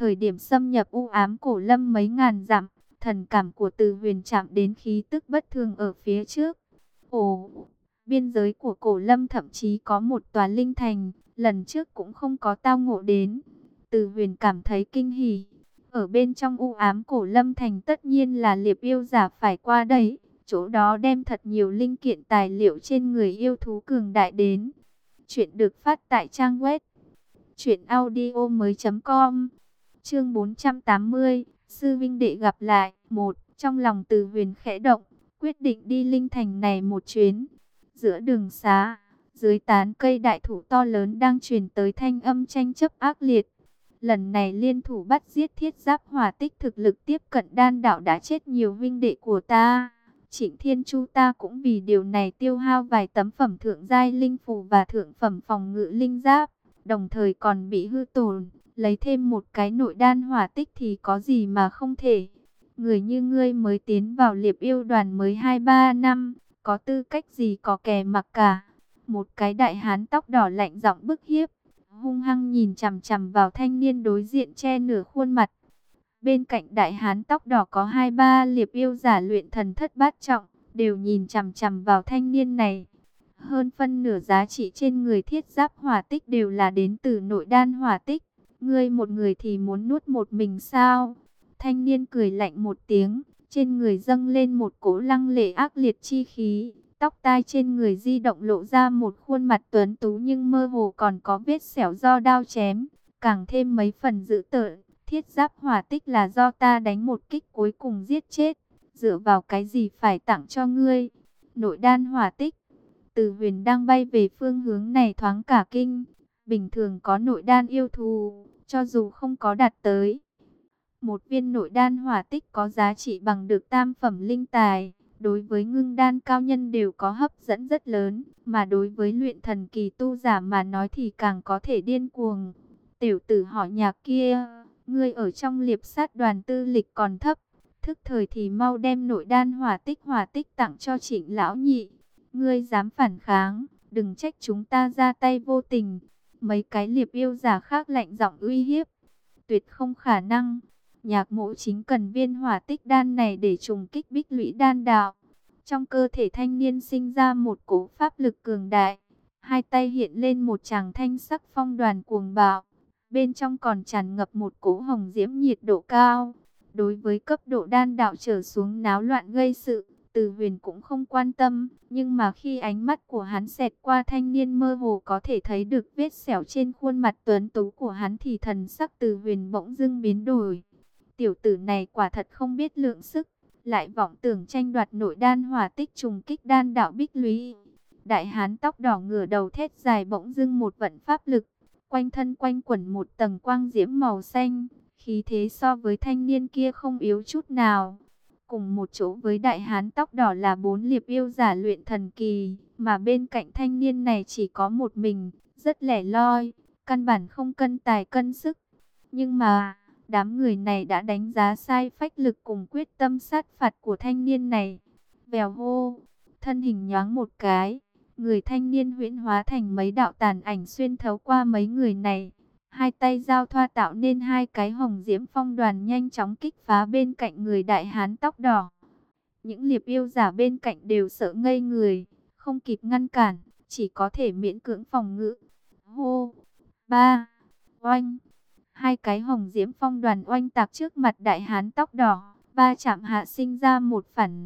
Thời điểm xâm nhập u ám cổ lâm mấy ngàn dặm, thần cảm của Từ Huyền chạm đến khí tức bất thường ở phía trước. Ồ, biên giới của cổ lâm thậm chí có một tòa linh thành, lần trước cũng không có tao ngộ đến. Từ Huyền cảm thấy kinh hỉ. Ở bên trong u ám cổ lâm thành tất nhiên là liệp yêu giả phải qua đấy. Chỗ đó đem thật nhiều linh kiện tài liệu trên người yêu thú cường đại đến. Chuyện được phát tại trang web truyện audio mới chấm com. Chương bốn trăm tám mươi, sư vinh đệ gặp lại. Một, trong lòng Từ Huyền khẽ động, quyết định đi linh thành này một chuyến. Giữa đường xá, dưới tán cây đại thụ to lớn đang truyền tới thanh âm tranh chấp ác liệt. Lần này liên thủ bắt giết Thiết Giáp Hỏa Tích, thực lực tiếp cận đan đạo đã chết nhiều huynh đệ của ta. Trịnh Thiên Chu ta cũng vì điều này tiêu hao vài tấm phẩm thượng giai linh phù và thượng phẩm phòng ngự linh giáp, đồng thời còn bị hư tổn. Lấy thêm một cái nội đan hỏa tích thì có gì mà không thể. Người như ngươi mới tiến vào liệp yêu đoàn mới hai ba năm, có tư cách gì có kè mặc cả. Một cái đại hán tóc đỏ lạnh giọng bức hiếp, hung hăng nhìn chằm chằm vào thanh niên đối diện che nửa khuôn mặt. Bên cạnh đại hán tóc đỏ có hai ba liệp yêu giả luyện thần thất bát trọng, đều nhìn chằm chằm vào thanh niên này. Hơn phân nửa giá trị trên người Thiết Giáp Hỏa Tích đều là đến từ nội đan hỏa tích. Ngươi một người thì muốn nuốt một mình sao? Thanh niên cười lạnh một tiếng, trên người dâng lên một cỗ lăng lệ ác liệt chi khí. Tóc tai trên người di động lộ ra một khuôn mặt tuấn tú nhưng mơ hồ còn có vết sẹo do đao chém, càng thêm mấy phần dữ tợn. Thiết Giáp Hỏa Tích là do ta đánh một kích cuối cùng giết chết, dựa vào cái gì phải tặng cho ngươi? Nội đan hỏa tích. Từ Huyền đang bay về phương hướng này thoáng cả kinh. Bình thường có nội đan yêu thú, cho dù không có đạt tới một viên nội đan hỏa tích có giá trị bằng được tam phẩm linh tài, đối với ngưng đan cao nhân đều có hấp dẫn rất lớn, mà đối với luyện thần kỳ tu giả mà nói thì càng có thể điên cuồng. Tiểu tử họ Nhạc kia, ngươi ở trong liệp sát đoàn tư lịch còn thấp, thức thời thì mau đem nội đan hỏa tích hỏa tích tặng cho Trịnh lão nhị. Ngươi dám phản kháng, đừng trách chúng ta ra tay vô tình. Mấy cái liệp yêu giả khác lạnh giọng uy hiếp. Tuyệt không khả năng. Nhạc Mỗ chính cần viên hỏa tích đan này để trùng kích bích lũy đan đạo. Trong cơ thể thanh niên sinh ra một cỗ pháp lực cường đại. Hai tay hiện lên một tràng thanh sắc phong đoàn cuồng bạo. Bên trong còn tràn ngập một cỗ hồng diễm nhiệt độ cao. Đối với cấp độ đan đạo trở xuống náo loạn gây sự, Từ Huyền cũng không quan tâm, nhưng mà khi ánh mắt của hắn xẹt qua thanh niên mơ hồ có thể thấy được vết sẹo trên khuôn mặt tuấn tú của hắn thì thần sắc Từ Huyền bỗng dưng biến đổi. Tiểu tử này quả thật không biết lượng sức, lại vọng tưởng tranh đoạt nội đan hỏa tích trùng kích đan đạo bích lũy. Đại hán tóc đỏ ngửa đầu thét dài bỗng dưng một vận pháp lực, quanh thân quanh quẩn một tầng quang diễm màu xanh, khí thế so với thanh niên kia không yếu chút nào. Cùng một chỗ với đại hán tóc đỏ là bốn liệp yêu giả luyện thần kỳ, mà bên cạnh thanh niên này chỉ có một mình, rất lẻ loi, căn bản không cân tài cân sức. Nhưng mà, đám người này đã đánh giá sai phách lực cùng quyết tâm sát phạt của thanh niên này. Vèo hô, thân hình nhoáng một cái, người thanh niên huyễn hóa thành mấy đạo tàn ảnh xuyên thấu qua mấy người này. Hai tay giao thoa tạo nên hai cái hồng diễm phong đoàn nhanh chóng kích phá bên cạnh người đại hán tóc đỏ. Những liệp yêu giả bên cạnh đều sợ ngây người, không kịp ngăn cản, chỉ có thể miễn cưỡng phòng ngự. Hô! Ba! Oanh! Hai cái hồng diễm phong đoàn oanh tạc trước mặt đại hán tóc đỏ, ba chạm hạ sinh ra một phản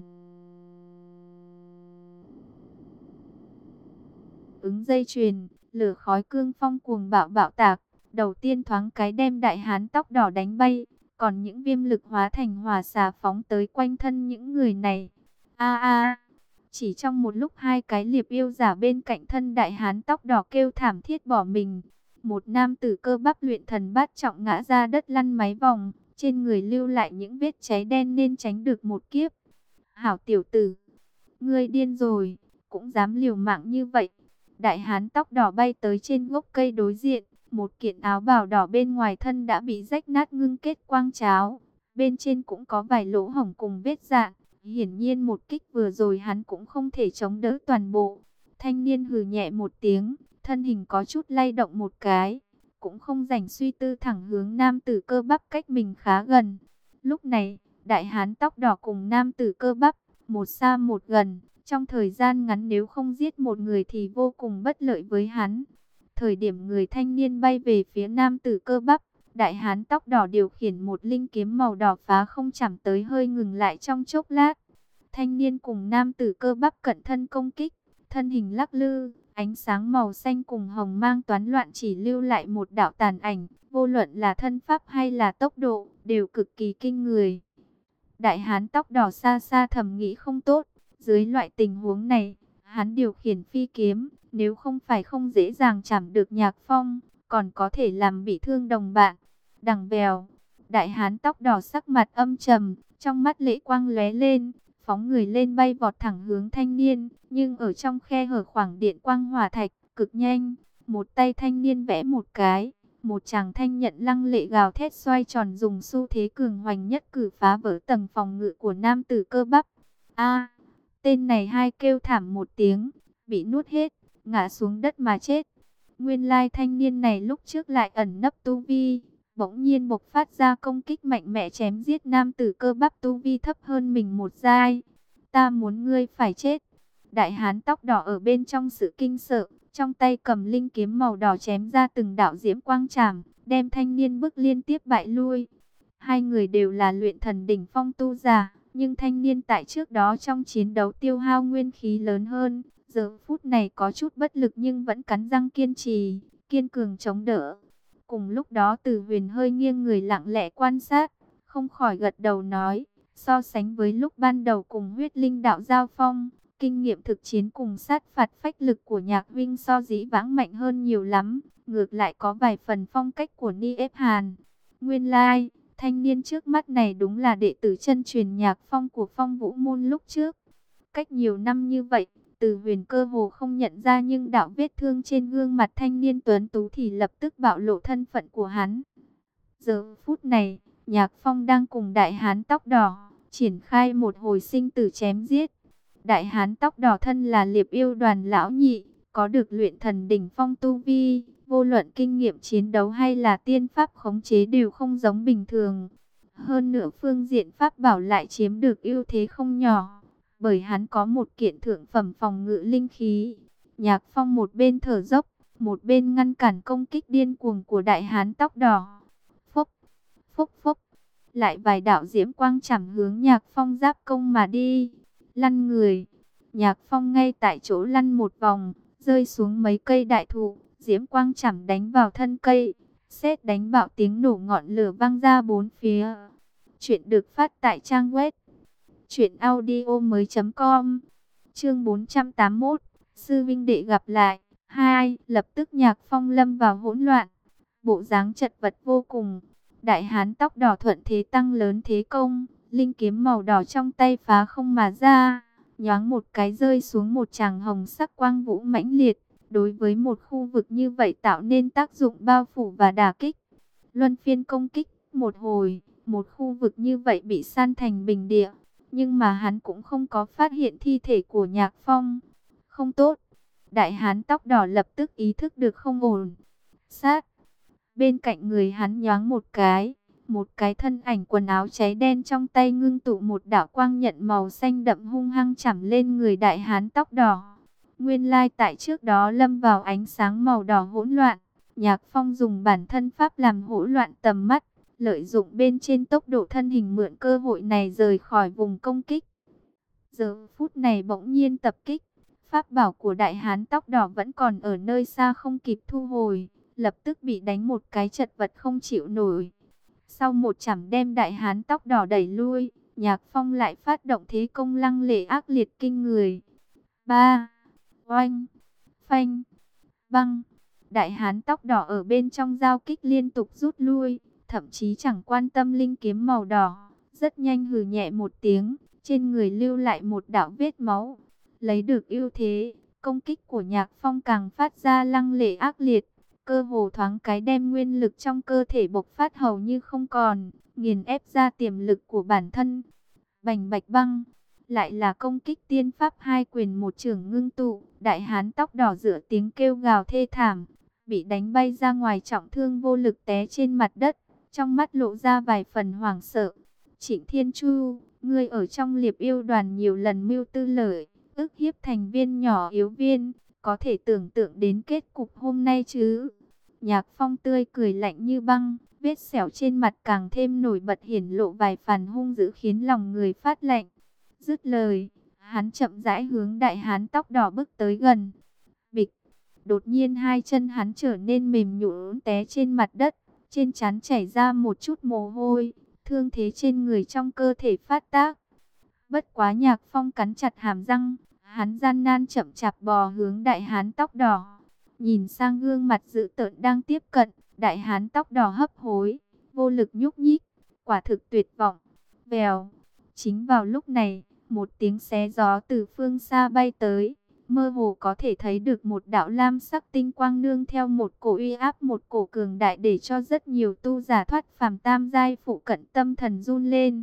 ứng dây chuyền, lửa khói cương phong cuồng bạo bạo tạc. Đầu tiên thoáng cái đem đại hán tóc đỏ đánh bay, còn những viêm lực hóa thành hỏa xà phóng tới quanh thân những người này. A a, chỉ trong một lúc hai cái liệp yêu giả bên cạnh thân đại hán tóc đỏ kêu thảm thiết bỏ mình. Một nam tử cơ bắp luyện thần bát trọng ngã ra đất lăn mấy vòng, trên người lưu lại những vết cháy đen nên tránh được một kiếp. Hảo tiểu tử, ngươi điên rồi, cũng dám liều mạng như vậy. Đại hán tóc đỏ bay tới trên gốc cây đối diện. Một kiện áo bào đỏ bên ngoài thân đã bị rách nát ngưng kết quang cháo. Bên trên cũng có vài lỗ hổng cùng vết rạn. Hiển nhiên một kích vừa rồi hắn cũng không thể chống đỡ toàn bộ. Thanh niên hừ nhẹ một tiếng, thân hình có chút lay động một cái. cũng không rảnh suy tư, thẳng hướng nam tử cơ bắp cách mình khá gần. Lúc này, đại hán tóc đỏ cùng nam tử cơ bắp, một xa một gần, trong thời gian ngắn nếu không giết một người thì vô cùng bất lợi với hắn. Thời điểm người thanh niên bay về phía nam tử cơ bắp, đại hán tóc đỏ điều khiển một linh kiếm màu đỏ phá không chạm tới, hơi ngừng lại trong chốc lát. Thanh niên cùng nam tử cơ bắp cận thân công kích, thân hình lắc lư, ánh sáng màu xanh cùng hồng mang toán loạn, chỉ lưu lại một đạo tàn ảnh, vô luận là thân pháp hay là tốc độ, đều cực kỳ kinh người. Đại hán tóc đỏ xa xa thầm nghĩ không tốt, dưới loại tình huống này, hắn điều khiển phi kiếm, nếu không phải không dễ dàng chạm được Nhạc Phong, còn có thể làm bị thương đồng bạn. Đằng bèo, đại hán tóc đỏ sắc mặt âm trầm, trong mắt lệ quang lóe lên, phóng người lên bay vọt thẳng hướng thanh niên, nhưng ở trong khe hở khoảng điện quang hỏa thạch, cực nhanh, một tay thanh niên vẽ một cái, một chàng thanh nhận lăng lệ gào thét xoay tròn, dùng xu thế cường hoành nhất cử phá vỡ tầng phòng ngự của nam tử cơ bắp. A, tên này hai kêu thảm một tiếng, bị nuốt hết, ngã xuống đất mà chết. Nguyên lai thanh niên này lúc trước lại ẩn nấp tu vi, bỗng nhiên bộc phát ra công kích mạnh mẽ chém giết nam tử cơ bắp tu vi thấp hơn mình một giai. Ta muốn ngươi phải chết. Đại hán tóc đỏ ở bên trong sự kinh sợ, trong tay cầm linh kiếm màu đỏ chém ra từng đạo diễm quang trảm, đem thanh niên bức liên tiếp bại lui. Hai người đều là luyện thần đỉnh phong tu giả, nhưng thanh niên tại trước đó trong chiến đấu tiêu hao nguyên khí lớn hơn, giờ phút này có chút bất lực nhưng vẫn cắn răng kiên trì, kiên cường chống đỡ. Cùng lúc đó Từ Huyền hơi nghiêng người lặng lẽ quan sát, không khỏi gật đầu nói, so sánh với lúc ban đầu cùng huyết linh đạo giao phong, kinh nghiệm thực chiến cùng sát phạt phách lực của Nhạc Vinh so dĩ vãng mạnh hơn nhiều lắm, ngược lại có vài phần phong cách của Ni Ép Hàn. Nguyên lai, thanh niên trước mắt này đúng là đệ tử chân truyền Nhạc Phong của Phong Vũ Môn lúc trước. Cách nhiều năm như vậy, Từ Huyền cơ hồ không nhận ra, nhưng đạo vết thương trên gương mặt thanh niên tuấn tú thì lập tức bạo lộ thân phận của hắn. Giờ phút này, Nhạc Phong đang cùng đại hán tóc đỏ triển khai một hồi sinh tử chém giết. Đại hán tóc đỏ thân là Liệp Yêu Đoàn lão nhị, có được luyện thần đỉnh phong tu vi, vô luận kinh nghiệm chiến đấu hay là tiên pháp khống chế đều không giống bình thường. Hơn nữa phương diện pháp bảo lại chiếm được ưu thế không nhỏ, bởi hắn có một kiện thượng phẩm phòng ngự linh khí. Nhạc Phong một bên thở dốc, một bên ngăn cản công kích điên cuồng của đại hán tóc đỏ. Phốc, phốc phốc, lại vài đạo diễm quang chảm hướng Nhạc Phong giáp công mà đi. Lăn người, Nhạc Phong ngay tại chỗ lăn một vòng, rơi xuống mấy cây đại thụ, diễm quang chảm đánh vào thân cây, sét đánh bạo, tiếng nổ ngọn lửa vang ra bốn phía. Chuyện được phát tại trang web truyện audio mới chấm com. Chương bốn trăm tám mươi mốt, sư vinh đệ gặp lại. Hai, lập tức Nhạc Phong lâm vào hỗn loạn, bộ dáng chật vật vô cùng. Đại hán tóc đỏ thuận thế tăng lớn thế công, linh kiếm màu đỏ trong tay phá không mà ra, nhoáng một cái rơi xuống một tràng hồng sắc quang vũ mãnh liệt, đối với một khu vực như vậy tạo nên tác dụng bao phủ và đả kích. Luân phiên công kích một hồi, một khu vực như vậy bị san thành bình địa, nhưng mà hắn cũng không có phát hiện thi thể của Nhạc Phong. Không tốt, đại hán tóc đỏ lập tức ý thức được không ổn. Sát, bên cạnh người hắn nhoáng một cái, một cái thân ảnh quần áo cháy đen trong tay ngưng tụ một đạo quang nhận màu xanh đậm hung hăng chẳm lên người đại hán tóc đỏ. Nguyên lai tại trước đó lâm vào ánh sáng màu đỏ hỗn loạn, Nhạc Phong dùng bản thân pháp làm hỗn loạn tầm mắt, lợi dụng bên trên tốc độ thân hình mượn cơ hội này rời khỏi vùng công kích. Giờ phút này bỗng nhiên tập kích, pháp bảo của đại hán tóc đỏ vẫn còn ở nơi xa không kịp thu hồi, lập tức bị đánh một cái chật vật không chịu nổi. Sau một chảm đem đại hán tóc đỏ đẩy lui, Nhạc Phong lại phát động thế công lăng lệ ác liệt kinh người. Ba, oanh, phanh, băng. Đại hán tóc đỏ ở bên trong giao kích liên tục rút lui, thậm chí chẳng quan tâm linh kiếm màu đỏ, rất nhanh hừ nhẹ một tiếng, trên người lưu lại một đạo vết máu. Lấy được ưu thế, công kích của Nhạc Phong càng phát ra lăng lệ ác liệt, cơ hồ thoáng cái đem nguyên lực trong cơ thể bộc phát hầu như không còn, nghiền ép ra tiềm lực của bản thân. Bành bạch băng, lại là công kích tiên pháp hai quyền một chưởng ngưng tụ, đại hán tóc đỏ giữa tiếng kêu gào thê thảm, bị đánh bay ra ngoài trọng thương vô lực té trên mặt đất, trong mắt lộ ra vài phần hoảng sợ. Trịnh Thiên Chu, ngươi ở trong Liệp Yêu đoàn nhiều lần mưu tư lợi, ức hiếp thành viên nhỏ yếu viên, có thể tưởng tượng đến kết cục hôm nay chứ? Nhạc Phong tươi cười lạnh như băng, vết sẹo trên mặt càng thêm nổi bật, hiển lộ vài phần hung dữ khiến lòng người phát lạnh. Dứt lời, hắn chậm rãi hướng đại hán tóc đỏ bước tới gần. Bịch, đột nhiên hai chân hắn trở nên mềm nhũn té trên mặt đất, trên trán chảy ra một chút mồ hôi, thương thế trên người trong cơ thể phát tác. Bất quá Nhạc Phong cắn chặt hàm răng, hắn gian nan chậm chạp bò hướng đại hán tóc đỏ. Nhìn sang gương mặt dữ tợn đang tiếp cận, đại hán tóc đỏ hấp hối, vô lực nhúc nhích, quả thực tuyệt vọng. Vèo, chính vào lúc này, một tiếng xé gió từ phương xa bay tới, mơ hồ có thể thấy được một đạo lam sắc tinh quang nương theo một cổ uy áp, một cổ cường đại để cho rất nhiều tu giả thoát phàm tam giai phụ cận tâm thần run lên.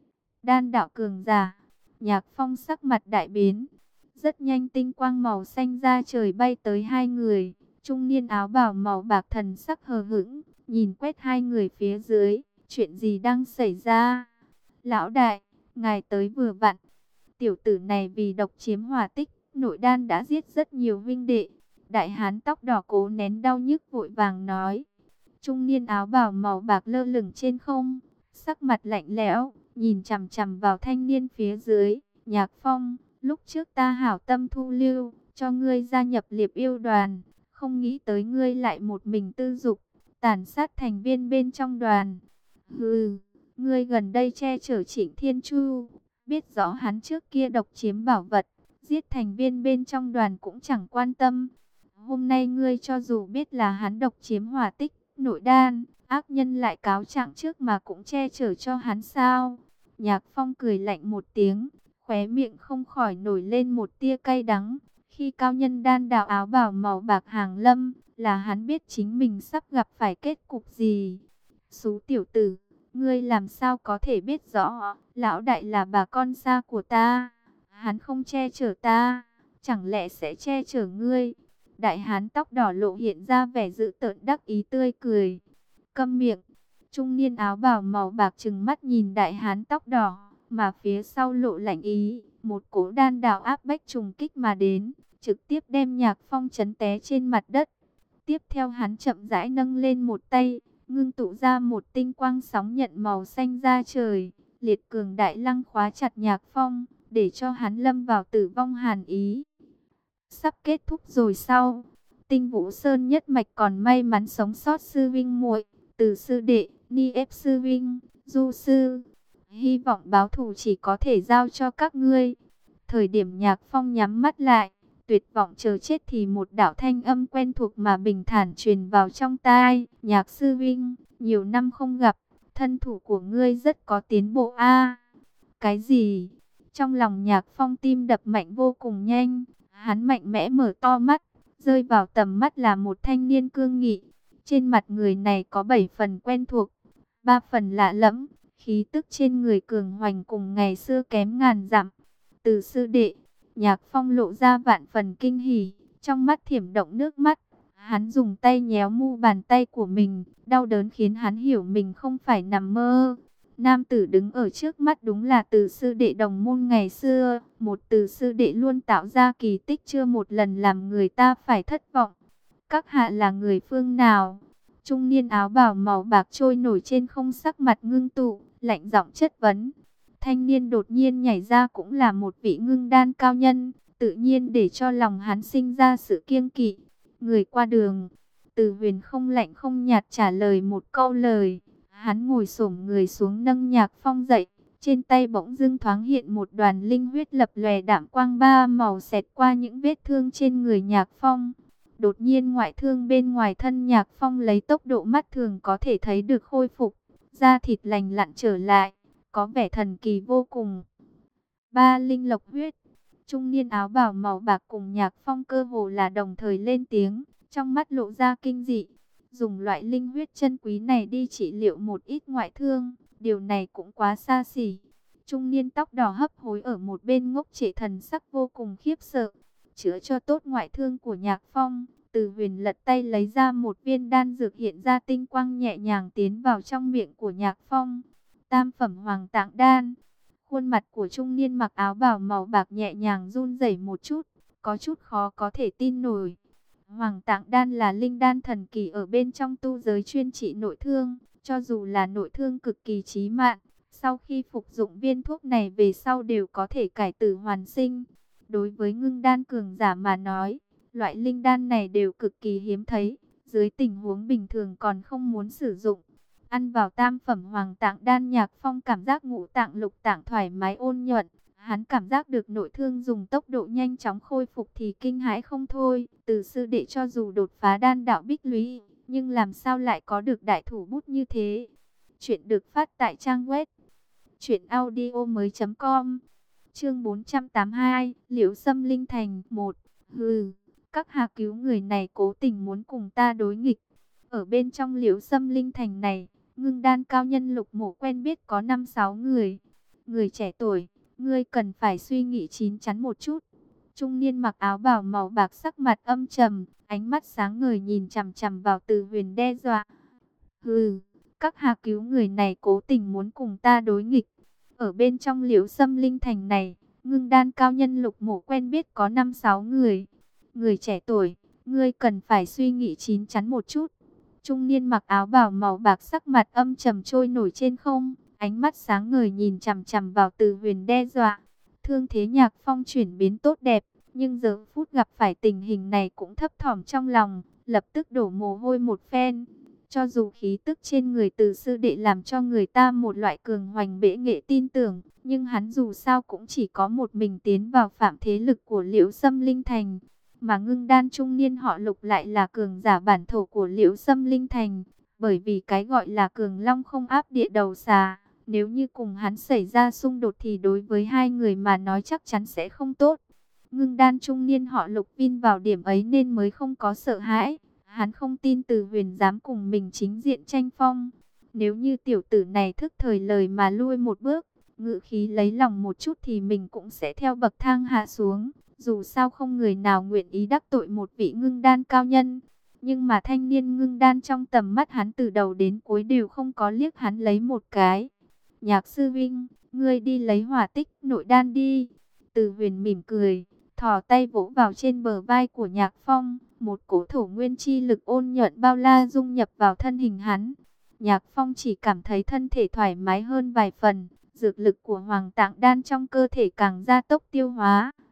Đan đạo cường giả. Nhạc Phong sắc mặt đại biến. Rất nhanh tinh quang màu xanh ra trời bay tới hai người. Trung niên áo bào màu bạc thần sắc hờ hững, nhìn quét hai người phía dưới. Chuyện gì đang xảy ra? Lão đại, ngài tới vừa vặn. Tiểu tử này vì độc chiếm hỏa tích, nội đan đã giết rất nhiều huynh đệ. Đại hán tóc đỏ cố nén đau nhức vội vàng nói. Trung niên áo bào màu bạc lơ lửng trên không, sắc mặt lạnh lẽo, nhìn chằm chằm vào thanh niên phía dưới. Nhạc Phong, lúc trước ta hảo tâm thu lưu, cho ngươi gia nhập Liệp Yêu đoàn, không nghĩ tới ngươi lại một mình tư dục, tàn sát thành viên bên trong đoàn. Hừ, ngươi gần đây che chở Trịnh Thiên Chu, biết rõ hắn trước kia độc chiếm bảo vật, giết thành viên bên trong đoàn cũng chẳng quan tâm. Hôm nay ngươi cho dù biết là hắn độc chiếm hỏa tích, nội đan, ác nhân lại cáo trạng trước mà cũng che chở cho hắn sao? Nhạc Phong cười lạnh một tiếng, khóe miệng không khỏi nổi lên một tia cay đắng. Khi cao nhân đan đạo áo bào màu bạc hàng lâm, là hắn biết chính mình sắp gặp phải kết cục gì. Xú tiểu tử, ngươi làm sao có thể biết rõ, lão đại là bà con xa của ta. Hắn không che chở ta, chẳng lẽ sẽ che chở ngươi? Đại hán tóc đỏ lộ hiện ra vẻ dữ tợn đắc ý tươi cười. Câm miệng. Trung niên áo bào màu bạc trừng mắt nhìn đại hán tóc đỏ, mà phía sau lộ lạnh ý, một cỗ đan đạo áp bách trùng kích mà đến, trực tiếp đem Nhạc Phong chấn té trên mặt đất. Tiếp theo hắn chậm rãi nâng lên một tay, ngưng tụ ra một tinh quang sóng nhận màu xanh ra trời, liệt cường đại lăng khóa chặt Nhạc Phong, để cho hắn lâm vào tử vong hàn ý. Sắp kết thúc rồi sao? Tinh Vũ Sơn nhất mạch còn may mắn sống sót sư vinh muội, Từ sư đệ, Ni ép sư vinh, Du sư. Hy vọng báo thù chỉ có thể giao cho các ngươi. Thời điểm Nhạc Phong nhắm mắt lại, tuyệt vọng chờ chết thì một đạo thanh âm quen thuộc mà bình thản truyền vào trong tai. Nhạc sư vinh, nhiều năm không gặp, thân thủ của ngươi rất có tiến bộ a. Cái gì? Trong lòng Nhạc Phong tim đập mạnh vô cùng nhanh, hắn mạnh mẽ mở to mắt, rơi vào tầm mắt là một thanh niên cương nghị. Trên mặt người này có bảy phần quen thuộc, ba phần lạ lẫm, khí tức trên người cường hoành cùng ngày xưa kém ngàn dặm. Từ sư đệ, Nhạc Phong lộ ra vạn phần kinh hỉ, trong mắt thiểm động nước mắt. Hắn dùng tay nhéo mu bàn tay của mình, đau đớn khiến hắn hiểu mình không phải nằm mơ. Nam tử đứng ở trước mắt đúng là Từ sư đệ đồng môn ngày xưa, một Từ sư đệ luôn tạo ra kỳ tích chưa một lần làm người ta phải thất vọng. Các hạ là người phương nào? Trung niên áo bào màu bạc trôi nổi trên không, sắc mặt ngưng tụ, lạnh giọng chất vấn. Thanh niên đột nhiên nhảy ra cũng là một vị ngưng đan cao nhân, tự nhiên để cho lòng hắn sinh ra sự kiêng kỵ. Người qua đường. Từ Huyền không lạnh không nhạt trả lời một câu lời. Hắn ngồi xổm người xuống nâng Nhạc Phong dậy, trên tay bỗng dưng thoáng hiện một đoàn linh huyết lập lòe đạm quang ba màu xẹt qua những vết thương trên người Nhạc Phong. Đột nhiên ngoại thương bên ngoài thân Nhạc Phong lấy tốc độ mắt thường có thể thấy được khôi phục, da thịt lành lặn trở lại, có vẻ thần kỳ vô cùng. Ba linh lộc huyết. Trung niên áo bào màu bạc cùng Nhạc Phong cơ hồ là đồng thời lên tiếng, trong mắt lộ ra kinh dị. Dùng loại linh huyết chân quý này đi trị liệu một ít ngoại thương, điều này cũng quá xa xỉ. Trung niên tóc đỏ hấp hối ở một bên ngốc trệ, thần sắc vô cùng khiếp sợ. Chữa cho tốt ngoại thương của Nhạc Phong, Từ Huyền lật tay lấy ra một viên đan dược hiện ra tinh quang nhẹ nhàng tiến vào trong miệng của Nhạc Phong. Tam phẩm hoàng tạng đan. Khuôn mặt của trung niên mặc áo bào màu bạc nhẹ nhàng run rẩy một chút, có chút khó có thể tin nổi. Hoàng tạng đan là linh đan thần kỳ ở bên trong tu giới chuyên trị nội thương, cho dù là nội thương cực kỳ chí mạng, sau khi phục dụng viên thuốc này về sau đều có thể cải tử hoàn sinh. Đối với ngưng đan cường giả mà nói, loại linh đan này đều cực kỳ hiếm thấy, dưới tình huống bình thường còn không muốn sử dụng. Ăn vào tam phẩm hoàng tạng đan, Nhạc Phong cảm giác ngũ tạng lục tạng thoải mái ôn nhuận. Hắn cảm giác được nội thương dùng tốc độ nhanh chóng khôi phục thì kinh hãi không thôi. Từ sư đệ cho dù đột phá đan đạo bích lũy, nhưng làm sao lại có được đại thủ bút như thế? Chuyện được phát tại trang web truyện audio mới chấm com. Chương bốn trăm tám mươi hai, Liễu Sâm Linh Thành một. Hừ, các hạ cứu người này cố tình muốn cùng ta đối nghịch. Ở bên trong Liễu Sâm Linh Thành này, ngưng đan cao nhân Lục Mộ quen biết có năm sáu người. Người trẻ tuổi, ngươi cần phải suy nghĩ chín chắn một chút. Trung niên mặc áo bào màu bạc sắc mặt âm trầm, ánh mắt sáng ngời nhìn chằm chằm vào Từ Huyền đe dọa. Hừ, các hạ cứu người này cố tình muốn cùng ta đối nghịch. Ở bên trong Liễu Sâm Linh Thành này, ngưng đan cao nhân Lục Mộ quen biết có năm sáu người. Người trẻ tuổi, ngươi cần phải suy nghĩ chín chắn một chút. Trung niên mặc áo bào màu bạc sắc mặt âm trầm trôi nổi trên không, ánh mắt sáng ngời nhìn chằm chằm vào Từ Huyền đe dọa. Thương thế Nhạc Phong chuyển biến tốt đẹp, nhưng giờ phút gặp phải tình hình này cũng thấp thỏm trong lòng, lập tức đổ mồ hôi một phen. Cho dù khí tức trên người Từ sư đệ làm cho người ta một loại cường hoành bệ nghệ tin tưởng, nhưng hắn dù sao cũng chỉ có một mình tiến vào phạm thế lực của Liễu Sâm Linh Thành. Mà ngưng đan trung niên họ Lục lại là cường giả bản thổ của Liễu Sâm Linh Thành, bởi vì cái gọi là cường long không áp địa đầu xà. Nếu như cùng hắn xảy ra xung đột thì đối với hai người mà nói chắc chắn sẽ không tốt. Ngưng đan trung niên họ Lục vin vào điểm ấy nên mới không có sợ hãi. Hắn không tin Từ Huyền dám cùng mình chính diện tranh phong. Nếu như tiểu tử này thức thời lời mà lui một bước, ngự khí lấy lòng một chút thì mình cũng sẽ theo bậc thang hạ xuống. Dù sao không người nào nguyện ý đắc tội một vị ngưng đan cao nhân. Nhưng mà thanh niên ngưng đan trong tầm mắt hắn từ đầu đến cuối đều không có liếc hắn lấy một cái. Nhạc sư vinh, ngươi đi lấy hỏa tích nội đan đi. Từ Huyền mỉm cười, thò tay vỗ vào trên bờ vai của Nhạc Phong. Một cỗ thổ nguyên chi lực ôn nhuận bao la dung nhập vào thân hình hắn. Nhạc Phong chỉ cảm thấy thân thể thoải mái hơn vài phần. Dược lực của hoàng tạng đan trong cơ thể càng gia tốc tiêu hóa.